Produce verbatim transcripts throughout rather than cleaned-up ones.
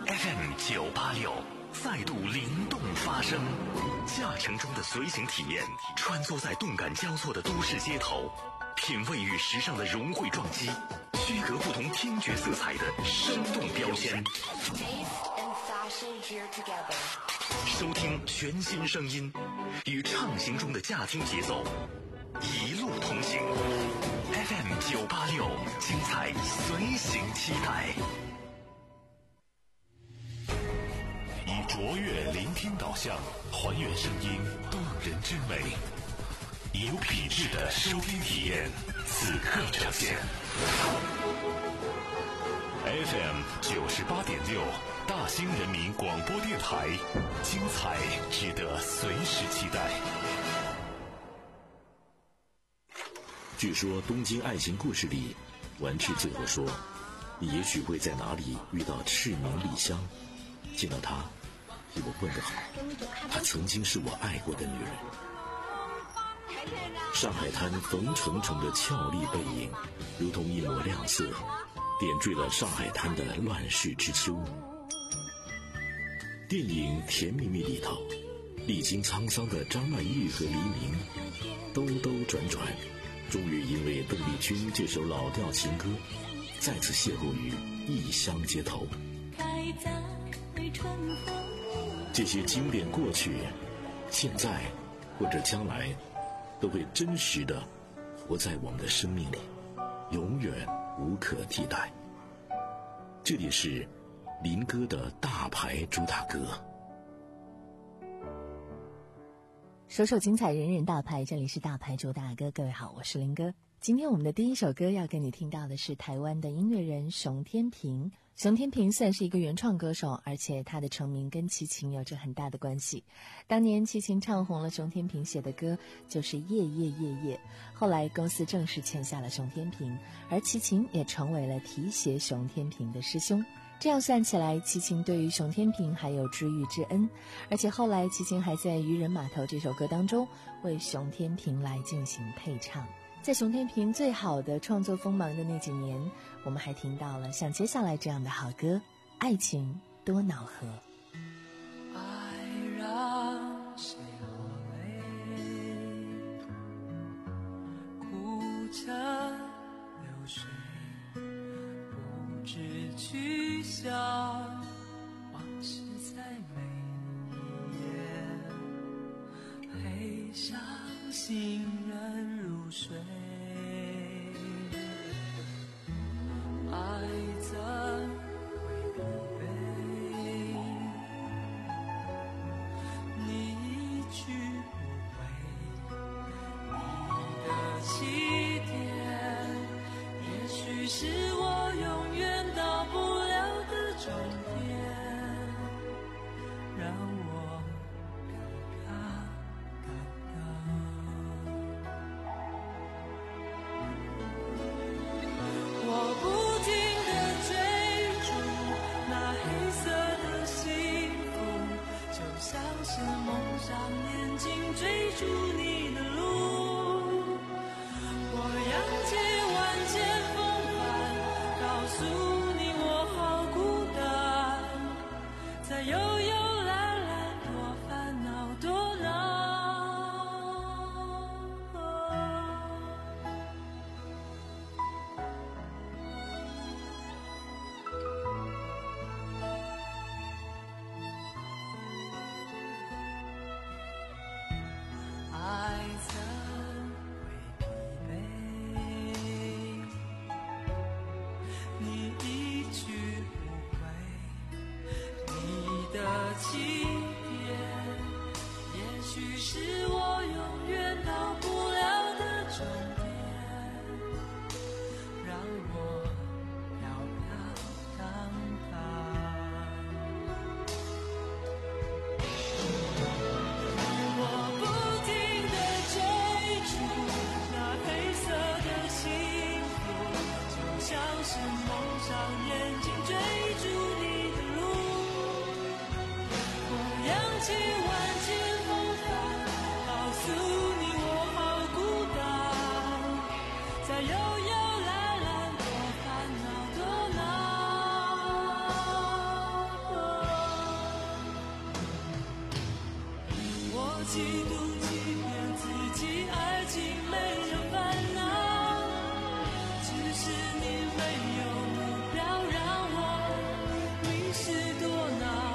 F M 九八六再度灵动发声，驾乘中的随行体验，穿梭在动感交错的都市街头，品味与时尚的融汇撞击，区隔不同听觉色彩的生动标签。收听全新声音，与畅行中的驾听节奏，一路同行。F M 九八六，精彩随行期待。以卓越聆听导向，还原声音动人之美，以有品质的收听体验，此刻呈现。F M 九十八点六，大兴人民广播电台，精彩值得随时期待。 据说《东京爱情故事》里，丸治最后说：“你也许会在哪里遇到赤名莉香，见到她，替我问个好，她曾经是我爱过的女人。”上海滩冯程程的俏丽背影，如同一抹亮色，点缀了上海滩的乱世之秋。电影《甜蜜蜜》里头，历经沧桑的张曼玉和黎明，兜兜转转，终于因为邓丽君这首老调情歌，再次邂逅于异乡街头。这些经典过去，现在或者将来，都会真实的活在我们的生命里，永远无可替代。这里是林哥的大牌主打歌。 首首精彩，人人大牌，这里是大牌主打歌。各位好，我是林哥。今天我们的第一首歌要跟你听到的是台湾的音乐人熊天平。熊天平算是一个原创歌手，而且他的成名跟齐秦有着很大的关系。当年齐秦唱红了熊天平写的歌就是《夜夜夜夜》，后来公司正式签下了熊天平，而齐秦也成为了提携熊天平的师兄。这样算起来，齐秦对于熊天平还有知遇之恩，而且后来齐秦还在《渔人码头》这首歌当中为熊天平来进行配唱。在熊天平最好的创作锋芒的那几年，我们还听到了像接下来这样的好歌《爱情多恼河》。 爱让谁落泪，哭成流水，不知去向，往事在每一夜，黑上行人入睡。爱怎会疲惫？你一去不回，你的起点，也许是我永远到不了的终点，让我尴尬尴尬。我不停地追逐那黑色的幸福，就像是蒙上眼睛追逐你的路。我扬起万千风帆，告诉你我好孤单，在悠悠蓝蓝多烦恼多恼。爱怎会疲惫？你一去不回，你的起点，也许是我永远到不了的终点，让我飘飘荡荡。我不停地追逐那黑色的幸福，就像是蒙上眼睛追逐你的路。我扬起万千风帆，告诉你我好孤单，在悠悠蓝蓝多烦恼多恼。 嫉妒欺骗自己，爱情没有烦恼，只是你没有目标，让我迷失多恼。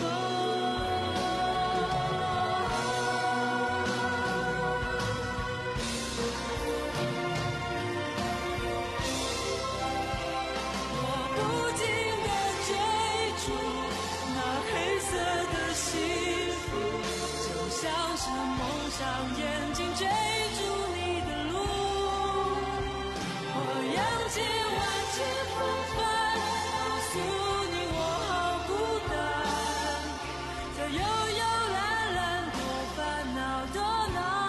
像是蒙上眼睛追逐你的路，我扬起万千风帆，告诉你我好孤单，在悠悠蓝蓝多烦恼多恼。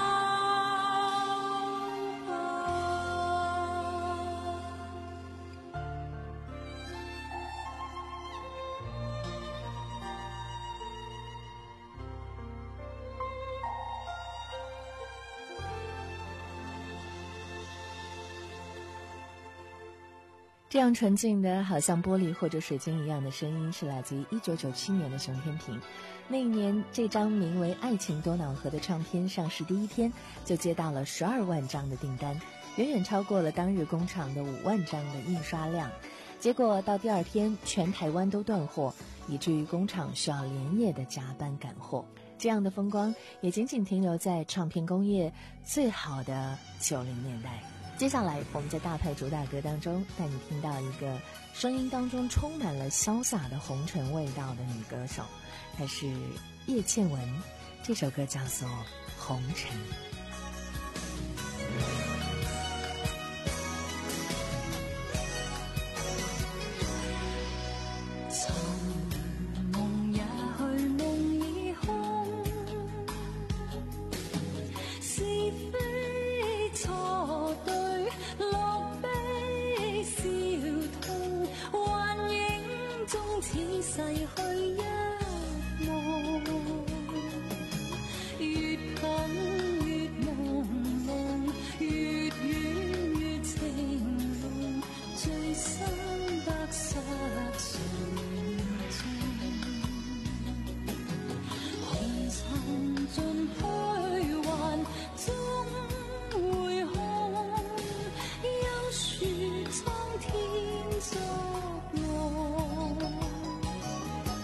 这样纯净的好像玻璃或者水晶一样的声音，是来自于一九九七年的熊天平。那一年，这张名为《爱情多瑙河》的唱片上市第一天就接到了十二万张的订单，远远超过了当日工厂的五万张的印刷量。结果到第二天，全台湾都断货，以至于工厂需要连夜的加班赶货。这样的风光也仅仅停留在唱片工业最好的九零年代。接下来我们在大牌主打歌当中带你听到一个声音当中充满了潇洒的红尘味道的女歌手，她是叶倩文，这首歌叫做《红尘》。 逝去一夢，越近越朦朧，越遠越情濃，最深得失誰盡？紅塵盡虛幻終會空，休說蒼天作弄。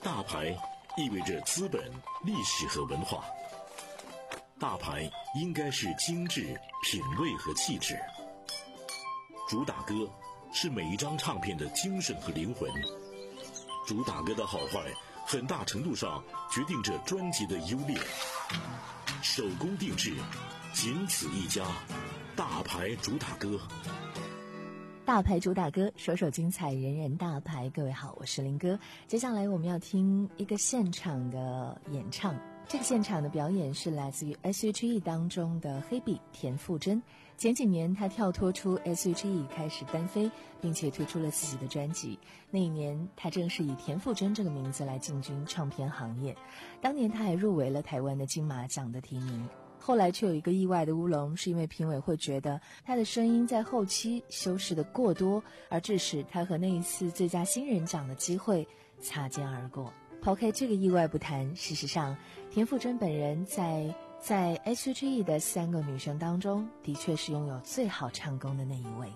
大牌意味着资本、历史和文化。大牌应该是精致、品味和气质。主打歌是每一张唱片的精神和灵魂。主打歌的好坏，很大程度上决定着专辑的优劣。手工定制，仅此一家，大牌主打歌。 大牌主打歌，首首精彩，人人大牌。各位好，我是林哥。接下来我们要听一个现场的演唱。这个现场的表演是来自于 S H E 当中的黑笔田馥甄。前几年她跳脱出 S H E 开始单飞，并且推出了自己的专辑。那一年她正是以田馥甄这个名字来进军唱片行业。当年她还入围了台湾的金马奖的提名。后来却有一个意外的乌龙，是因为评委会觉得他的声音在后期修饰的过多，而致使他和那一次最佳新人奖的机会擦肩而过。抛开这个意外不谈，事实上田馥甄本人在在 S H E 的三个女生当中的确是拥有最好唱功的那一位。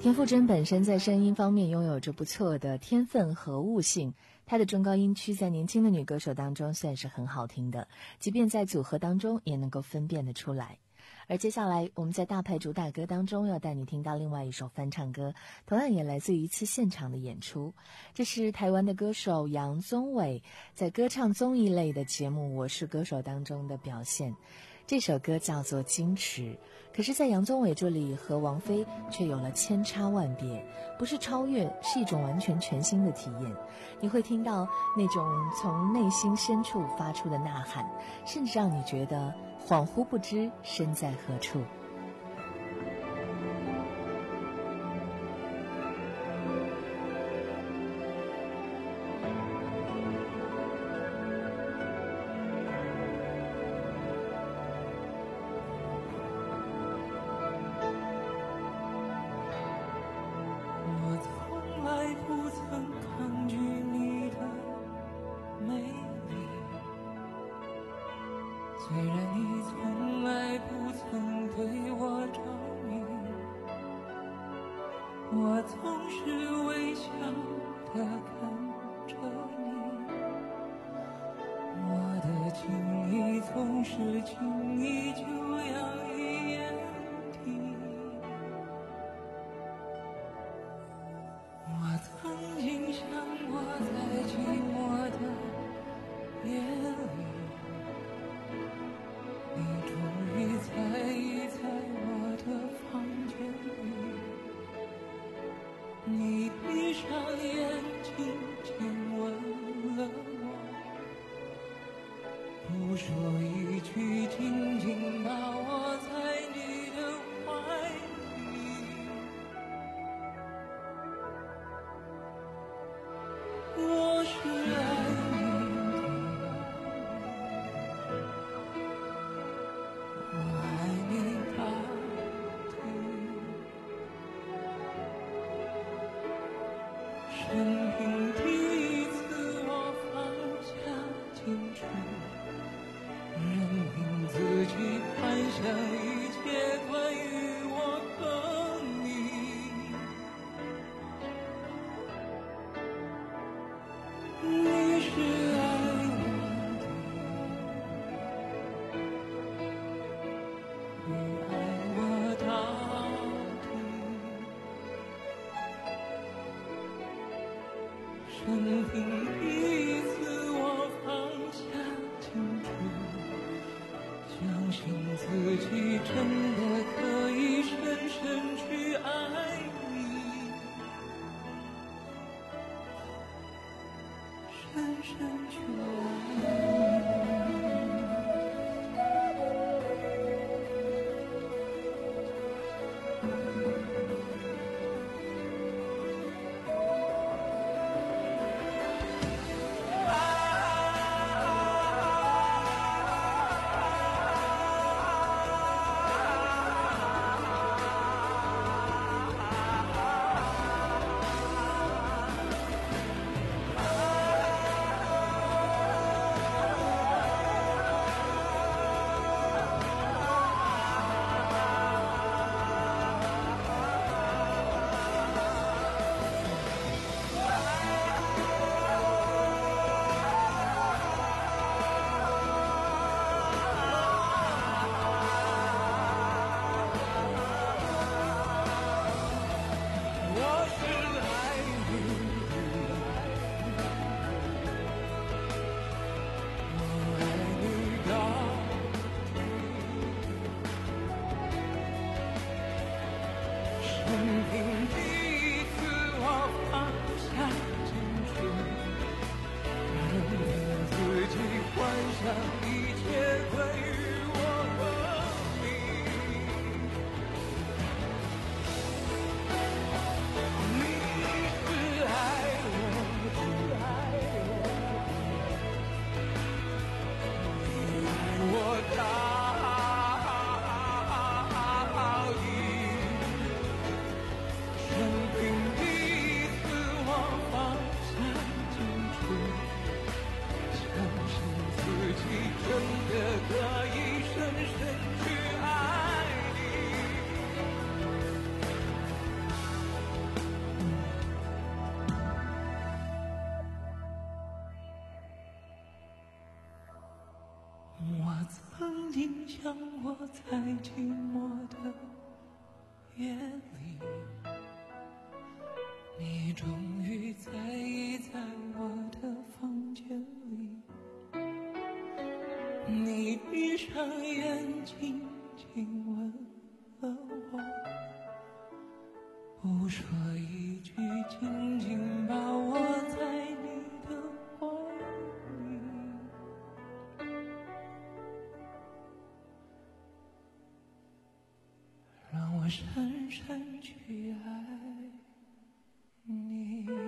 田馥甄本身在声音方面拥有着不错的天分和悟性，她的中高音区在年轻的女歌手当中算是很好听的，即便在组合当中也能够分辨得出来。而接下来我们在大牌主打歌当中要带你听到另外一首翻唱歌，同样也来自于一次现场的演出。这是台湾的歌手杨宗纬在歌唱综艺类的节目《我是歌手》当中的表现。这首歌叫做《矜持》，可是在杨宗纬这里和王菲却有了千差万别，不是超越，是一种完全全新的体验。你会听到那种从内心深处发出的呐喊，甚至让你觉得恍惚不知身在何处。 虽然你从来不曾对我着迷，我总是微笑地看着你，我的情意总是轻易就要一言体。我曾经想过在寂寞的夜里，你终于在意在我的房间里，你闭上眼睛亲吻了我，不说一句，紧紧把我在你的怀里。我是爱你的，我爱你到底。生平第一次我放下矜持，任凭自己幻想一切关于我和你。你是爱我的，你爱我到底。生平第一次我放下矜持，相信自己真的可以深深去爱你，深深去爱你。生平第一次我放下矜持，任凭自己幻想一切关于我和你。你是爱我的，你爱我到生平第一次我放下矜持，相信自己真的可以静像我在寂寞的夜里，你终于在意在我的房间里，你闭上眼睛亲吻了我，不说一句，紧紧把我在你的怀里，让我深深去爱你。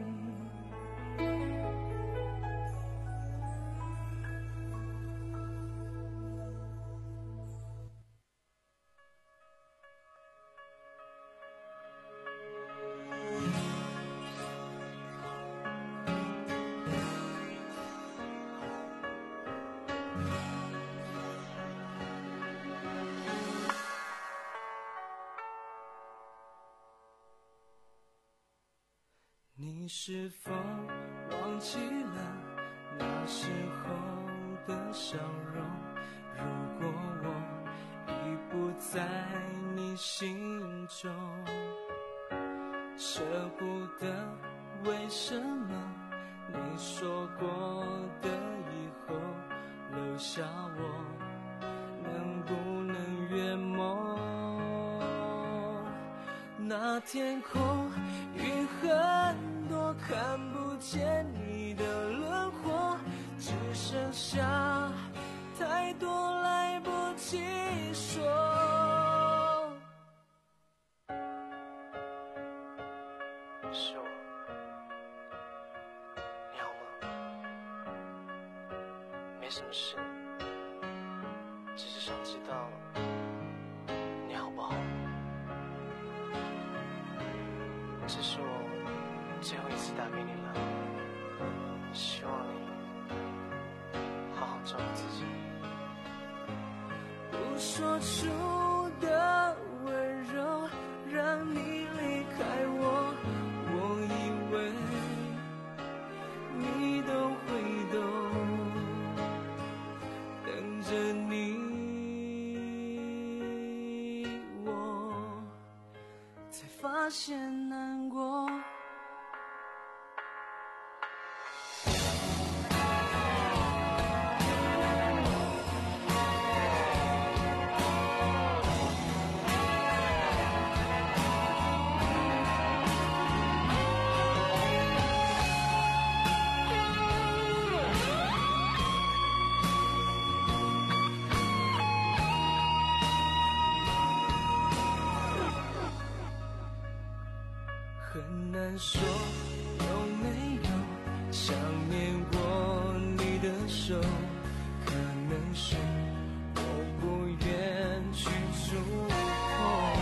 你是否忘记了那时候的笑容？如果我已不在你心中，舍不得，为什么你说过的以后留下我，能不能圆梦？那天空云很多，看不见你的轮廓，只剩下太多来不及说。是我，你好吗？没什么事，只是想知道你好不好。这是我最后一次打给你了，希望你好好照顾自己。不说出的温柔让你离开我，我以为你都会懂，等着你我才发现难过。很难说有没有想念过你的手，可能是我不愿去触碰。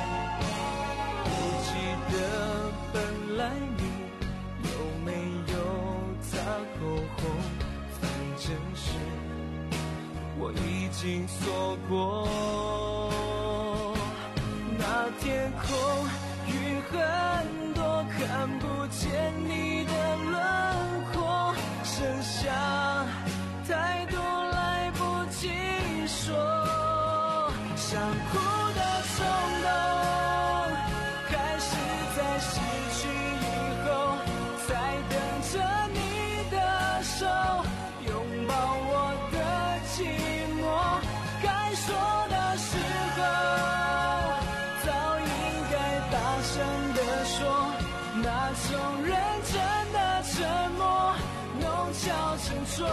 不记得本来你有没有擦口红，反正是我已经错过。那天空云很多，看不见你的轮廓，剩下太多来不及说。想哭的冲动开始在失去以后，才等着你的手拥抱我的寂寞。该说的时候早应该大声地说，那种认真的沉默弄巧成拙，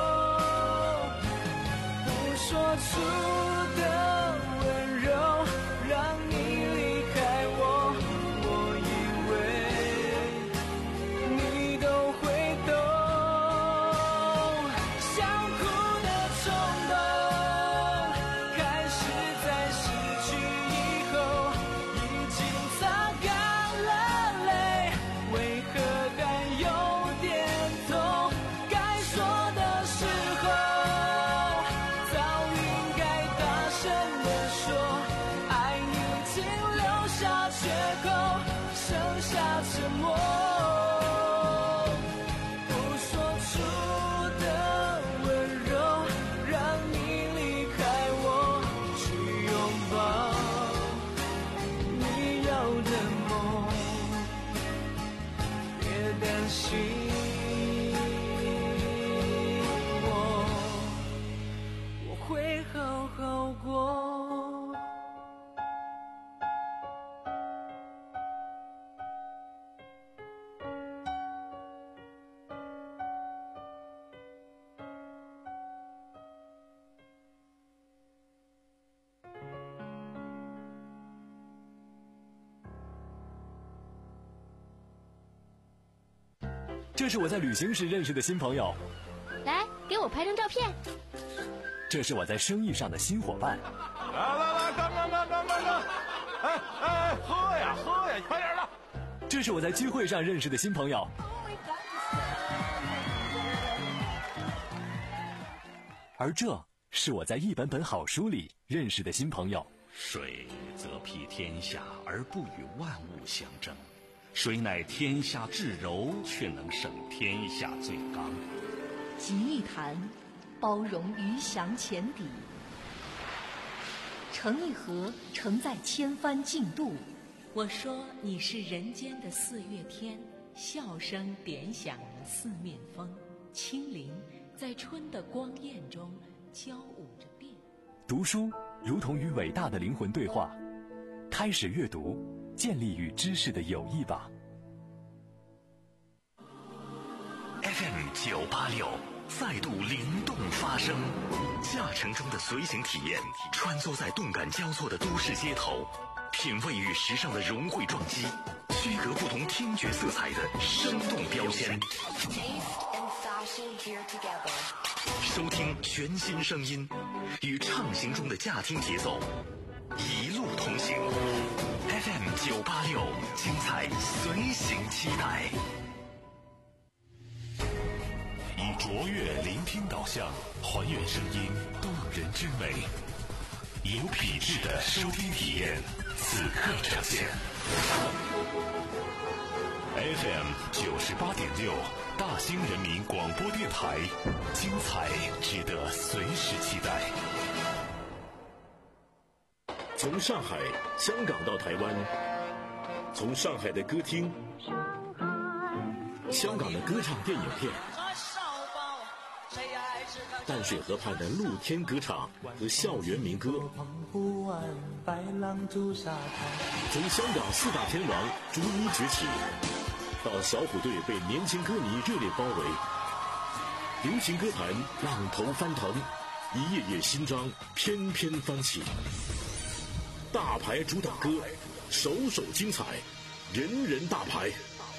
不说出的温柔让你离开我，我以为你都会懂。想哭的冲动开始在失去以后，已经擦干了泪，为何还有点痛？该说的时候早应该大这是我在旅行时认识的新朋友。 来，给我拍张照片。 这是我在生意上的新伙伴。 来来来，干干干干干干！哎哎，喝呀喝呀，快点的！ 这是我在聚会上认识的新朋友。而这是我在一本本好书里认识的新朋友。 水则披天下而不与万物相争，水乃天下至柔，却能胜天下最刚。 集一坛，包容鱼翔浅底；成一河，承载千帆竞渡。我说你是人间的四月天，笑声点响了四面风，轻灵在春的光艳中交舞着变。 读书如同与伟大的灵魂对话，开始阅读，建立与知识的友谊吧。 F M 九八六再度灵动发声，驾乘中的随行体验，穿梭在动感交错的都市街头，品味与时尚的融汇撞击，区隔不同听觉色彩的生动标签。收听全新声音，与畅行中的驾听节奏，一路同行。F M 九八六，精彩随行期待。以卓越聆听导向，还原声音动人之美，有品质的收听体验，此刻呈现。F M 九十八点六，大兴人民广播电台，精彩值得随时期待。 从上海、香港到台湾，从上海的歌厅、香港的歌唱电影片，淡水河畔的露天歌唱和校园民歌，从香港四大天王逐一崛起，到小虎队被年轻歌迷热烈包围，流行歌坛浪头翻腾，一页页新章翩翩翻起。大牌主打歌，首首精彩，人人大牌。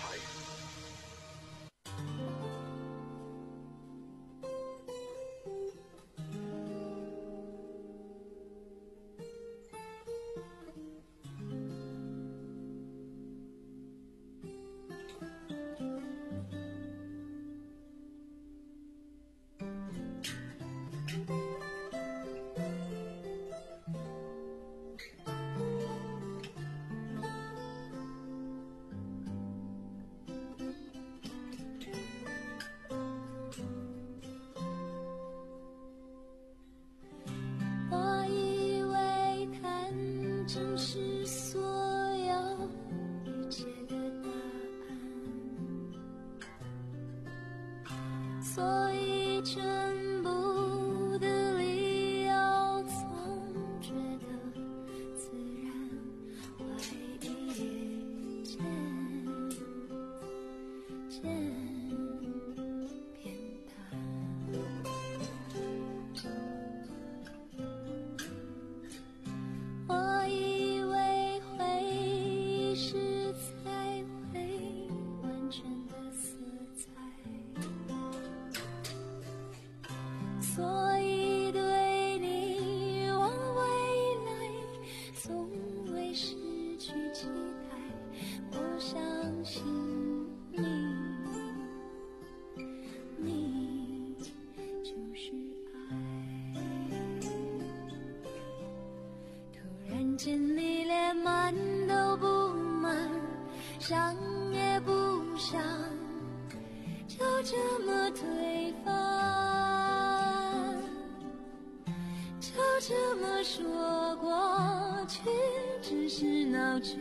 你连满都不满，想也不想，就这么推翻，就这么说过去只是闹剧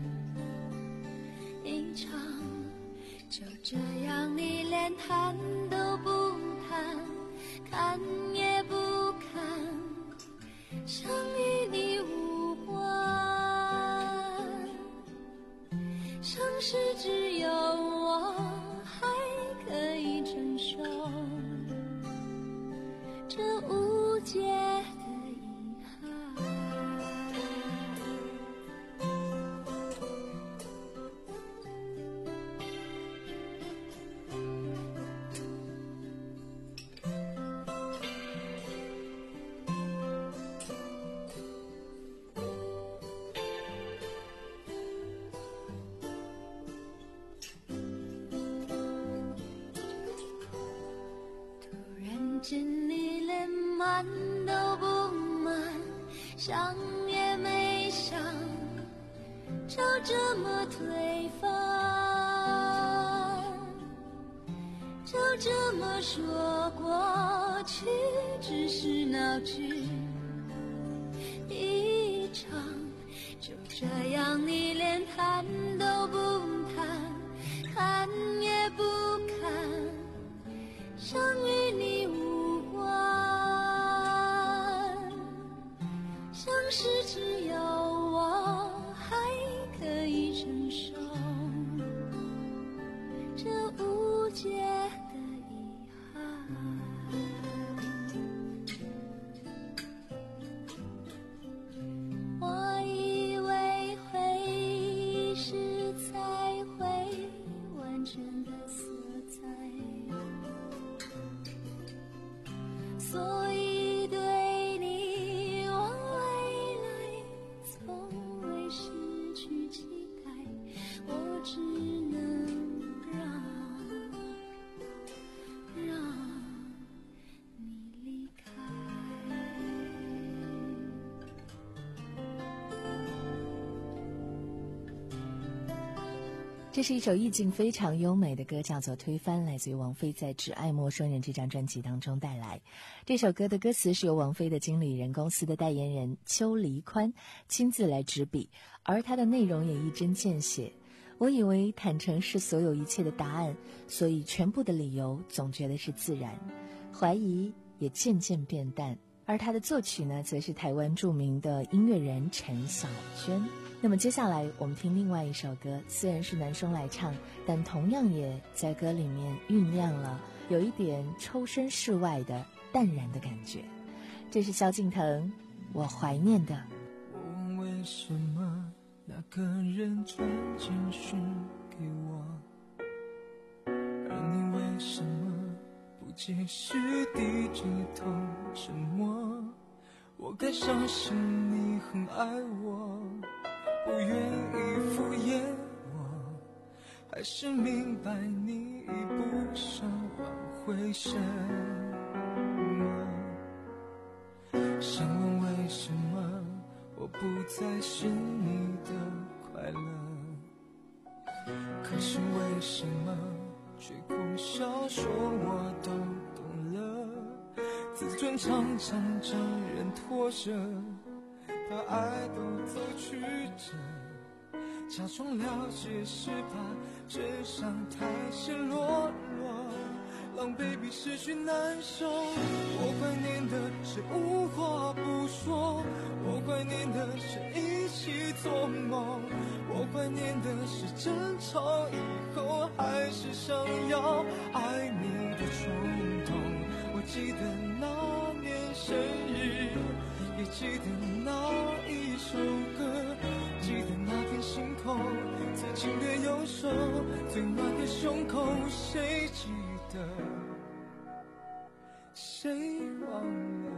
一场，就这样你连谈都不谈，看也不看，想与你无关，像是只有我还可以承受这无解的遗憾。 见你连满都不满，想也没想就这么推翻，就这么说过去只是闹剧一场，就这样你连谈都不谈，看也不看，想与你无关，像是只有我还可以承受这无解的遗憾。我以为回忆是才会完全的色彩，所以对你我未来从未失去期待，我只能让让你离开。 这是一首意境非常优美的歌，叫做《推翻》，来自于王菲在《只爱陌生人》这张专辑当中带来。这首歌的歌词是由王菲的经理人公司的代言人邱黎宽亲自来执笔，而它的内容也一针见血。我以为坦诚是所有一切的答案，所以全部的理由总觉得是自然，怀疑也渐渐变淡。而他的作曲呢，则是台湾著名的音乐人陈小娟。那么接下来我们听另外一首歌，虽然是男生来唱，但同样也在歌里面酝酿了有一点抽身事外的淡然的感觉。这是萧敬腾，我怀念的。 我问为什么那个人传简讯给我，而你为什么不解释低着头沉默？我该相信你很爱我，不愿意敷衍我，还是明白你已不想挽回什么？想问为什么我不再是你的快乐，可是为什么却苦笑说我都懂了？自尊常常将人拖着，把爱都走曲折，假装了解是怕真相太赤裸裸，狼狈比失去难受。我怀念的是无话不说，我怀念的是一起做梦，我怀念的是争吵以后还是想要爱你的冲动。我记得那年生日，也记得那一首歌，记得那片星空，最紧的右手，最暖的胸口，谁记得，谁忘了？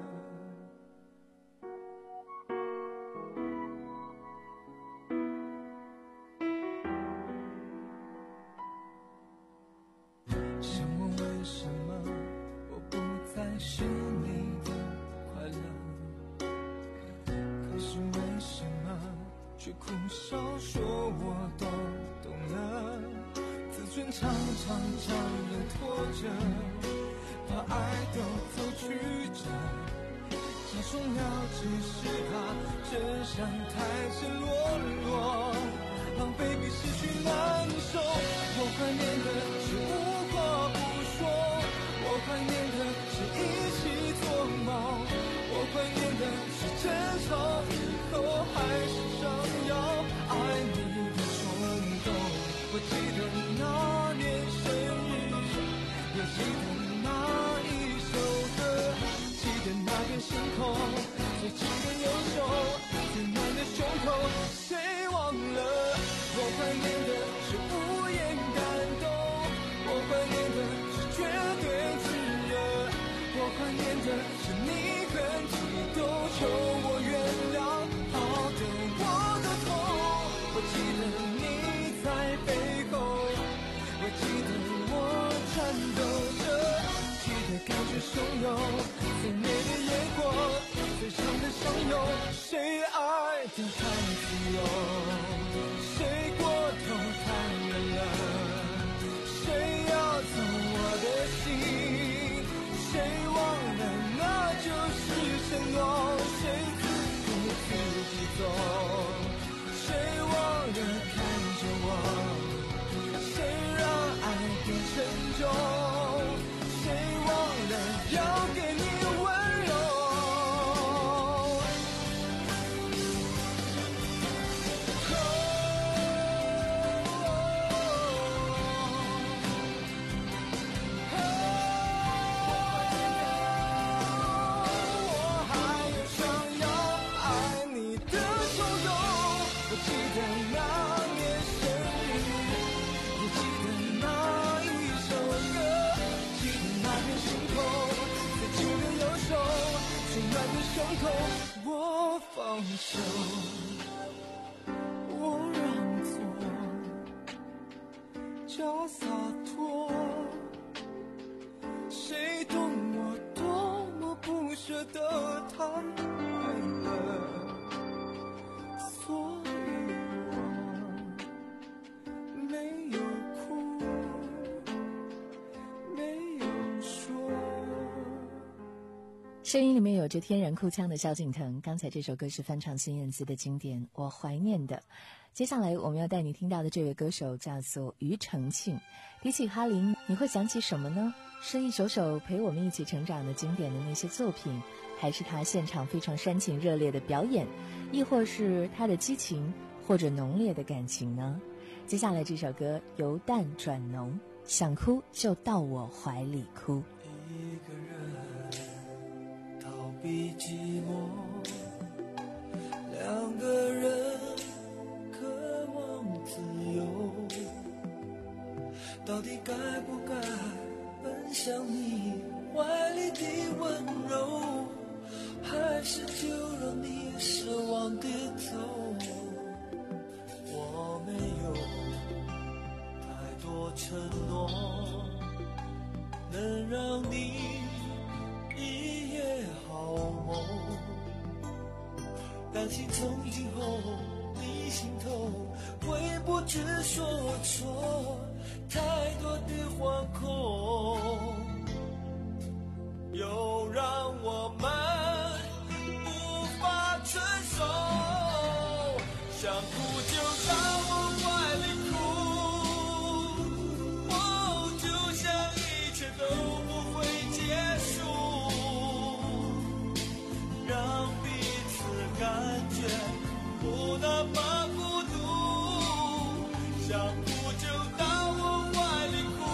想问为什么我不再是你的快乐，可是为什么却苦笑说我都懂了？自尊常常将人拖着，把爱都走曲折，假装了解是怕真相太赤裸裸，狼狈比失去难受。我怀念的是无话不说，我怀念的是一起做梦，我怀念的是争吵以后还是想要爱你的冲动。我记得那年生日，也记得那一首歌，记得那片星空，最紧的右手，最暖的胸口，谁忘了？我怀念的是无言感动，我怀念的是绝对炽热，我怀念的是你很激动，求我原谅，好的我的痛。我记得你在背后，我记得我颤抖着。 是汹涌，最美的夜光，最长的相拥，谁爱天太自由，谁过头太远了，谁要走我的心，谁忘了那就是承诺，谁自顾自己走，谁忘了看着我，谁让爱变沉重，要给你温柔。我还有想要爱你的冲动。我记得那年生日，也记得那一首歌，记得那片星空。最暖的胸口，我放手，我让座，叫洒脱。谁懂我多么不舍得坦白了，所以我没有哭，没有说。 声音里面有着天然哭腔的萧敬腾，刚才这首歌是翻唱孙燕姿的经典《我怀念的》。接下来我们要带你听到的这位歌手叫做庾澄庆。提起哈林，你会想起什么呢？是一首首陪我们一起成长的经典的那些作品，还是他现场非常煽情热烈的表演，亦或是他的激情或者浓烈的感情呢？接下来这首歌由淡转浓，想哭就到我怀里哭。 一个人逃避寂寞，两个人渴望自由，到底该不该奔向你怀里的温柔，还是就让你失望跌头？我没有太多承诺，能让你一夜好梦，担心从今后你心头会不知所措，太多的惶恐又让我们无法承受，想哭就到我怀里哭，哦，就像一切都不会结束，让彼此感觉不那么孤独，想哭就到我怀里哭。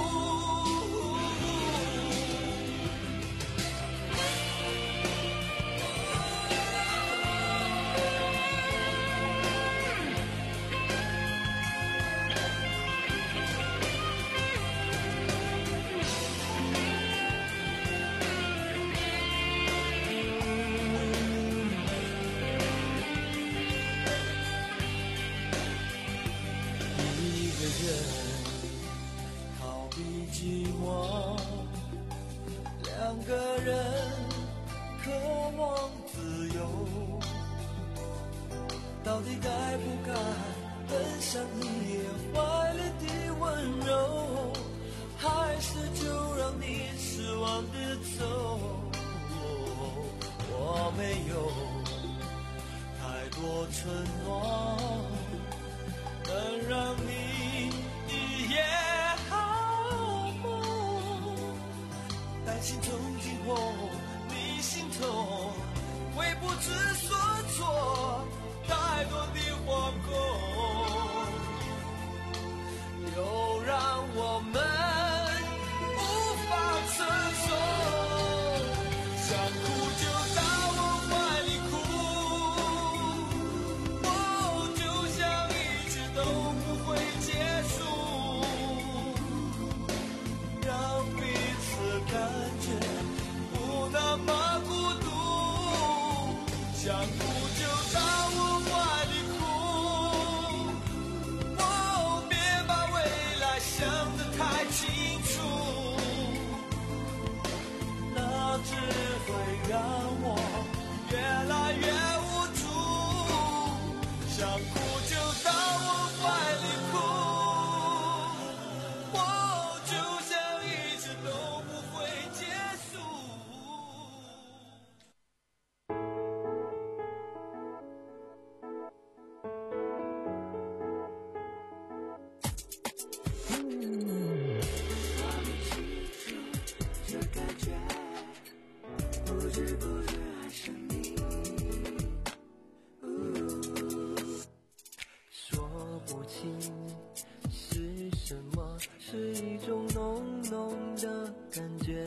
寂寞，两个人渴望自由，到底该不该奔向你怀里的温柔，还是就让你失望的走？我没有太多承诺，能让你一夜担心从今后你心头会不知所措，太多的惶恐又让我们无法承受，想哭就到我怀里哭，哦，就像一切都不会结束，让彼此感不那么孤独，想哭就到我怀里哭，哦，别把未来知不觉爱上你。说不清是什么，是一种浓浓的感觉，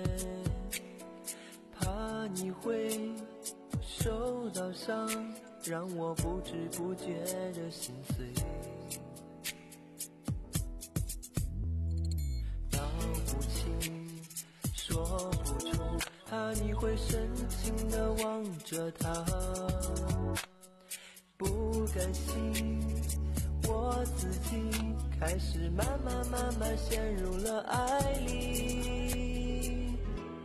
怕你会受到伤，让我不知不觉的心碎。道不清，说不出，怕你会深情地望着他，不甘心我自己开始慢慢慢慢陷入了爱里。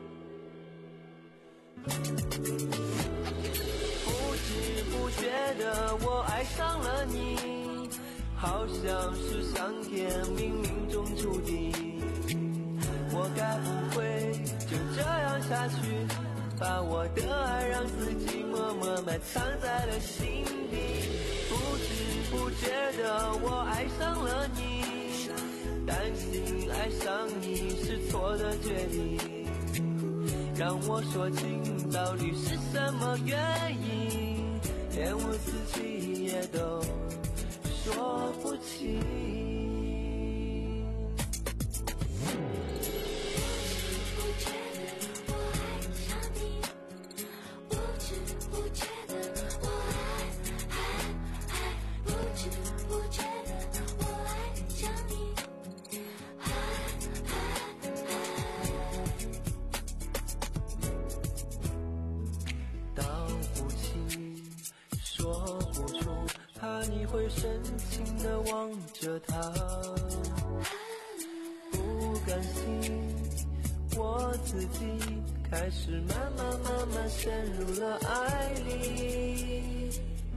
不知不觉的我爱上了你，好像是上天冥冥中注定。我该不会就这样下去，把我的爱让自己默默埋藏在了心底。不知不觉的我爱上了你，担心爱上你是错的决定，让我说清到底是什么原因，连我自己也都说不清。会深情地望着他，不甘心我自己开始慢慢慢慢陷入了爱里。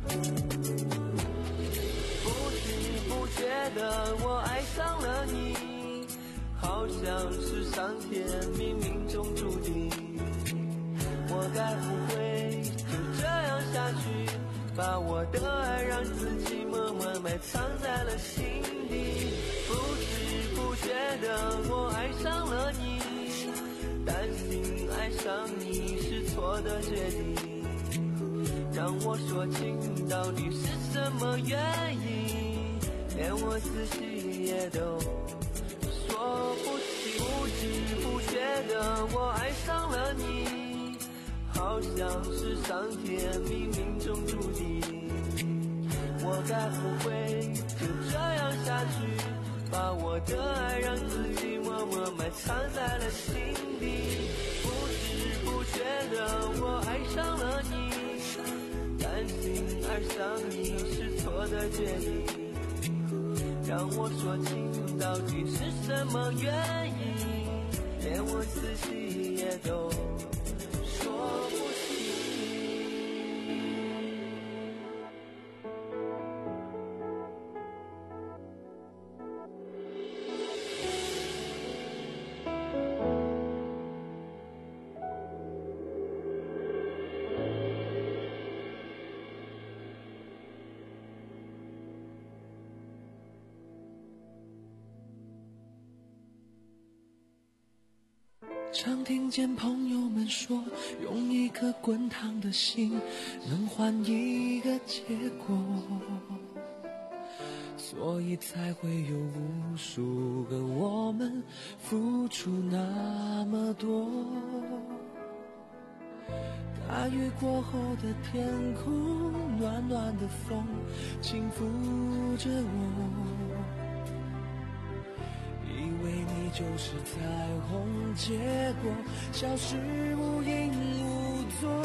不知不觉的我爱上了你，好像是上天冥冥中注定。我该不会就这样下去，把我的爱让自己默默埋藏在了心底。不知不觉的我爱上了你，担心爱上你是错的决定，让我说清到底是什么原因，连我自己也都说不清。不知不觉的我爱上了你，好像是上天冥冥中注定。我该不会就这样下去，把我的爱让自己默默埋藏在了心底。不知不觉的我爱上了你，担心爱上你是错的决定，让我说清到底是什么原因，连我自己也都说不清。常听见朋友们说，用一颗滚烫的心能换一个结果，所以才会有无数个我们付出那么多。大雨过后的天空，暖暖的风轻抚着我，以为你就是彩虹，结果消失无影无踪。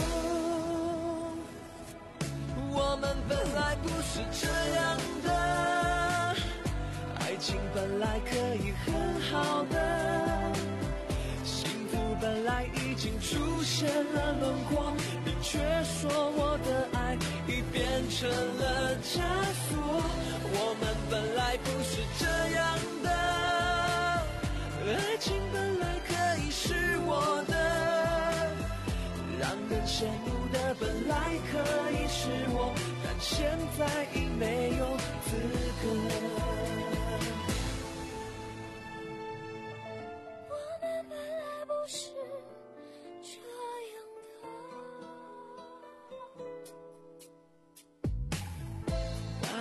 我们本来不是这样的，爱情本来可以很好的，幸福本来已经出现了轮廓，你却说我的爱已变成了枷锁。我们本来不是这样的，爱情本来可以是我的，让人羡慕的本来可以是我，但现在已没有资格。 我们本来不是这样的，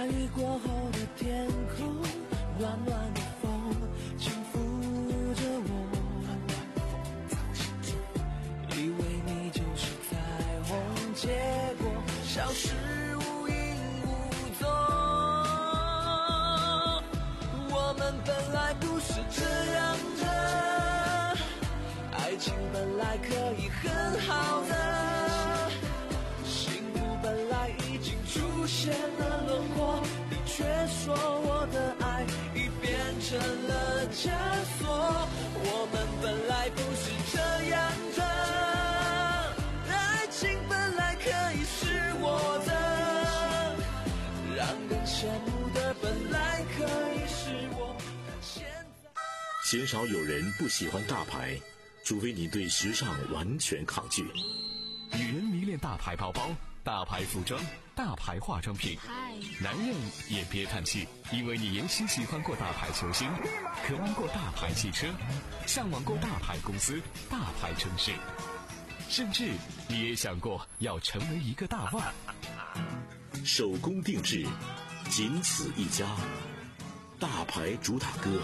大雨过后的天空，暖暖的风轻抚着我，以为你就是彩虹，结果消失无影无踪。我们本来不是这样的，爱情本来可以很好的，幸福本来已经出现了轮廓，你却说我的爱已变成了枷锁。我们本来不是这样的，爱情本来可以是我的，让人羡慕的本来可以是我，但现在鲜少有人不喜欢大牌，除非你对时尚完全抗拒。 女人迷恋大牌包包、大牌服装、大牌化妆品，男人也别叹气，因为你也许喜欢过大牌球星，渴望过大牌汽车，向往过大牌公司、大牌城市，甚至你也想过要成为一个大腕。 手工定制，仅此一家，大牌主打歌。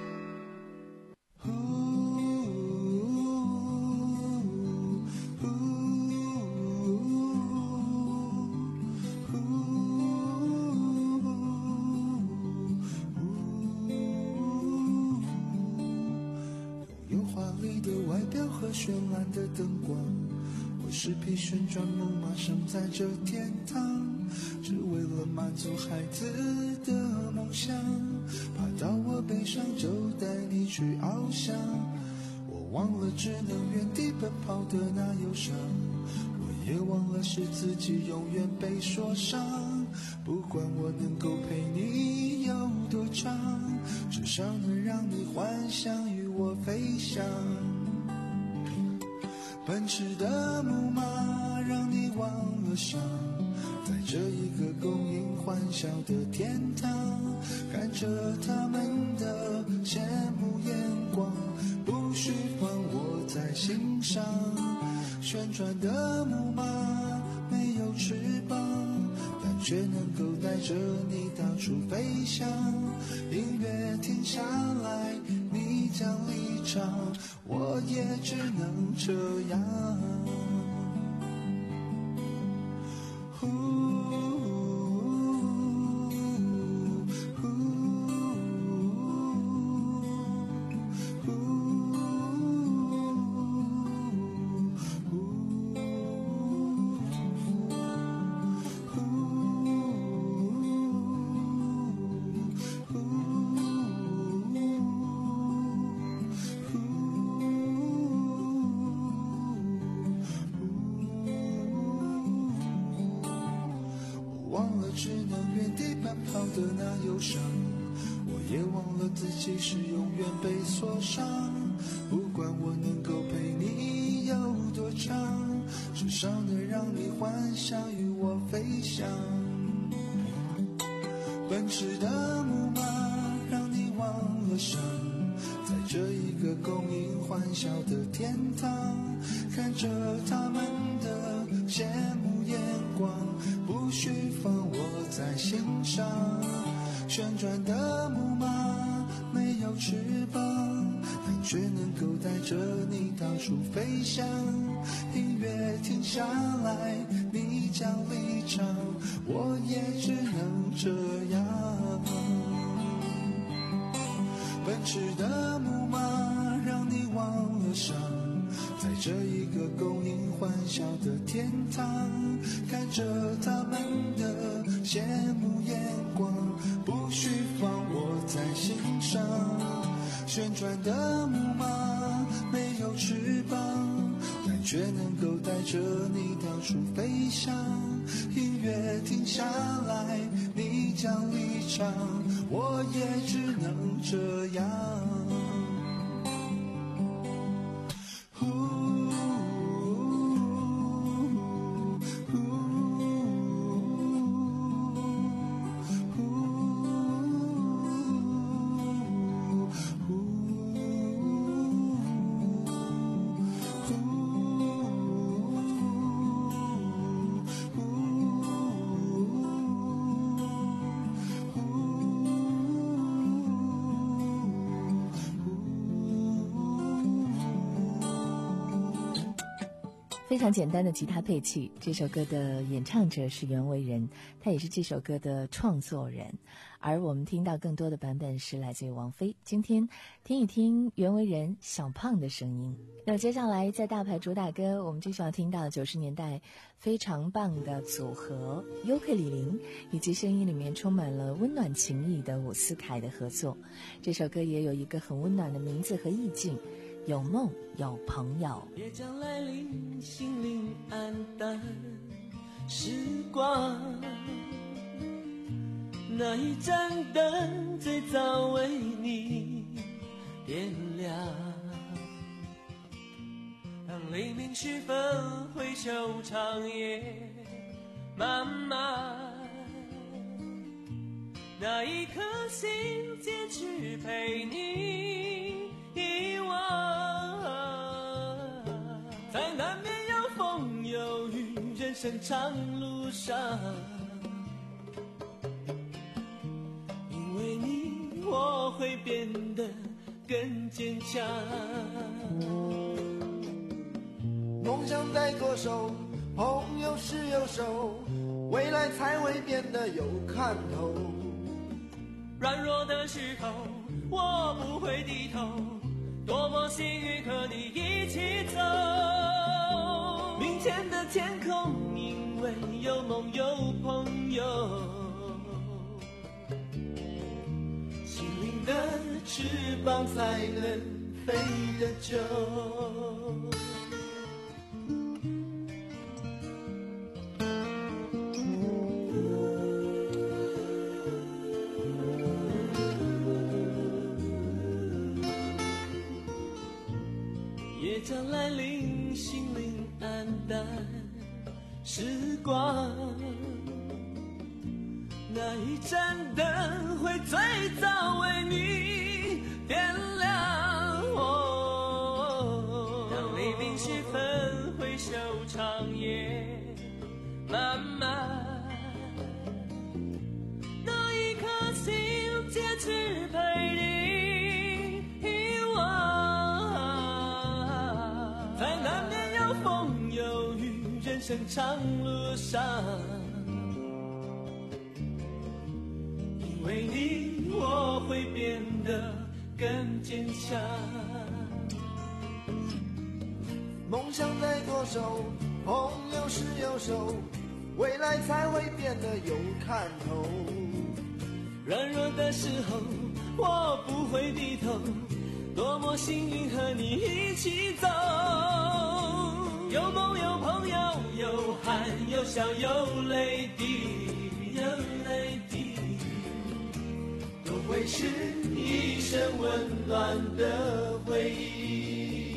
绚烂的灯光，我是匹旋转木马，生在这天堂，只为了满足孩子的梦想。爬到我背上就带你去翱翔，我忘了只能原地奔跑的那忧伤，我也忘了是自己永远被说伤。不管我能够陪你有多长，至少能让你幻想与我飞翔。奔驰的木马让你忘了伤，在这一个供应欢笑的天堂，看着他们的羡慕眼光，不需放我在心上。旋转的木马没有翅膀，但却能够带着你到处飞翔。音乐停下来，你将离场，我也只能这样。只能原地奔跑的那忧伤，我也忘了自己是永远被锁上。不管我能够陪你有多长，至少能让你幻想与我飞翔。奔驰的木马让你忘了伤，在这一个供应欢笑的天堂，看着他们的羡慕眼光，不需放我在心上。旋转的木马没有翅膀，但却能够带着你到处飞翔。音乐停下来，你将离场，我也只能这样。奔驰的木马让你忘了伤，在这一个供应欢笑的天堂，看着他们的羡慕眼光，不需放我在心上。旋转的木马没有翅膀，但却能够带着你到处飞翔。音乐停下来，你将离场，我也只能这样。 非常简单的吉他配器。这首歌的演唱者是袁惟仁，他也是这首歌的创作人。而我们听到更多的版本是来自于王菲。今天听一听袁惟仁小胖的声音。那接下来在大牌主打歌，我们继续要听到九十年代非常棒的组合尤克里里，以及声音里面充满了温暖情谊的伍思凯的合作。这首歌也有一个很温暖的名字和意境，有梦有朋友。 夜将来临，心灵黯淡，时光那一盏灯最早为你点亮。当黎明时分回首长夜漫漫，那一颗心坚持陪你遗忘。在难免有风有雨人生长路上，因为你我会变得更坚强。 梦想在左手，朋友是右手，未来才会变得有看头。 软弱的时候我不会低头，多么幸运和你一起走。明天的天空因为有梦有朋友，心灵的翅膀才能飞得久。夜将来临，心灵黯淡，时光那一盏灯会最早为你点亮。哦，当黎明时分回首长夜漫漫，那一颗心坚持陪你遗忘。在难免有风有雨人生长路上，因为你我会变得更坚强。 梦想在左手，朋友是右手，未来才会变得有看头。 软弱的时候我不会低头，多么幸运和你一起走。有梦有朋友，有汗有笑有泪滴，有泪滴，都会是一生温暖的回忆。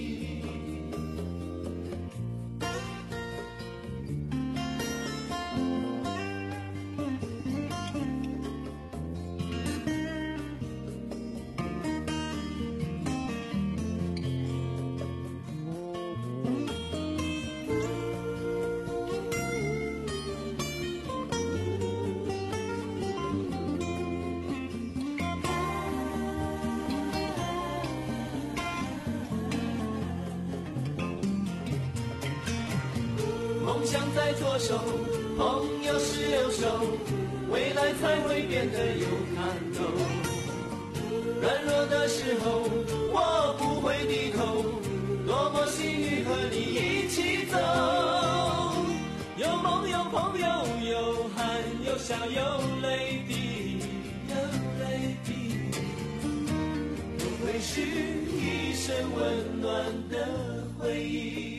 梦想在左手，朋友是右手，未来才会变得有看头。软弱的时候我不会低头，多么幸运和你一起走。有梦有朋友，有汗有笑有泪滴，有泪滴，都会是一生温暖的回忆。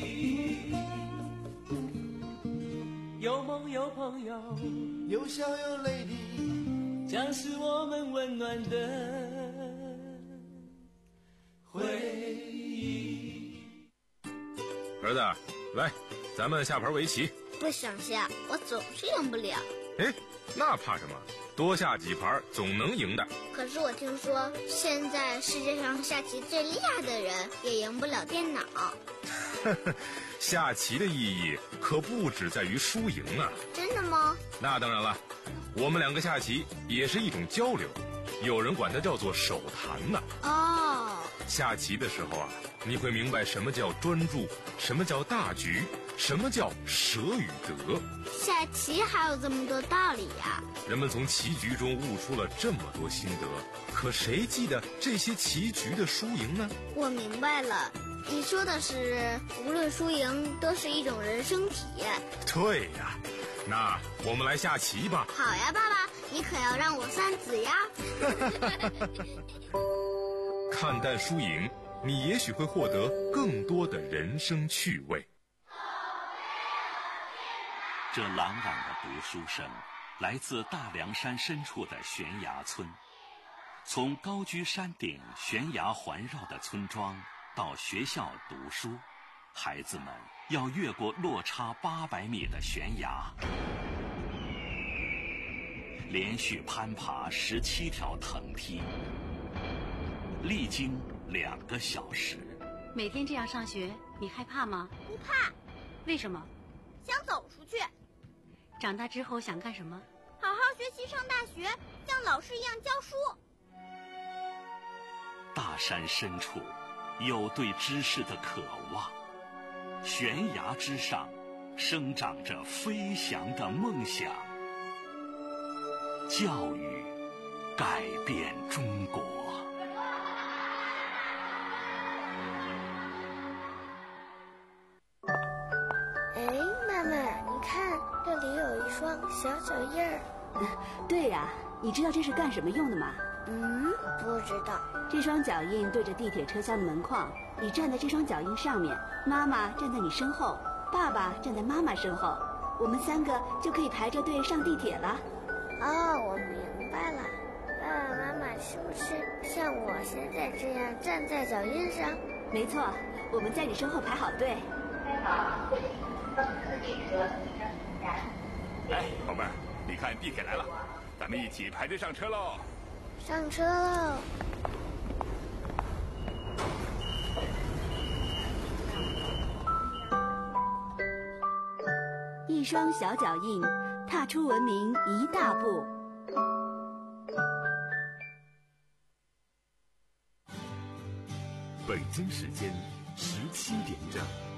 有梦有朋友， 有笑有泪滴， 将是我们温暖的回忆。 儿子，来，咱们下盘围棋。 不想下，我总是赢不了。 哎，那怕什么？多下几盘总能赢的。 可是我听说，现在世界上下棋最厉害的人也赢不了电脑。 下棋的意义可不只在于输赢啊！ 真的吗？ 那当然了，我们两个下棋也是一种交流，有人管它叫做手谈呢。 哦， 下棋的时候啊，你会明白什么叫专注，什么叫大局，什么叫舍与得。 下棋还有这么多道理呀！ 人们从棋局中悟出了这么多心得，可谁记得这些棋局的输赢呢？ 我明白了，你说的是无论输赢都是一种人生体验。 对呀，那我们来下棋吧。 好呀，爸爸，你可要让我三子呀。 看淡输赢，你也许会获得更多的人生趣味。 这朗朗的读书声来自大凉山深处的悬崖村。从高居山顶悬崖环绕的村庄到学校读书，孩子们要越过落差八百米的悬崖，连续攀爬十七条藤梯，历经两个小时。 每天这样上学，你害怕吗？ 不怕。 为什么？ 想走出去。 长大之后想干什么？ 好好学习，上大学，像老师一样教书。 大山深处有对知识的渴望，悬崖之上生长着飞翔的梦想。教育改变中国。 哎，妈妈，你看，这里有一双小脚印儿。 对呀、啊，你知道这是干什么用的吗？ 嗯，不知道。 这双脚印对着地铁车厢的门框，你站在这双脚印上面，妈妈站在你身后，爸爸站在妈妈身后，我们三个就可以排着队上地铁了。 哦，我明白了。爸爸妈妈是不是像我现在这样站在脚印上？ 没错，我们在你身后排好队。 哎，宝贝儿，你看地铁来了，咱们一起排队上车喽！ 上车喽！ 一双小脚印，踏出文明一大步。 北京时间十七点整。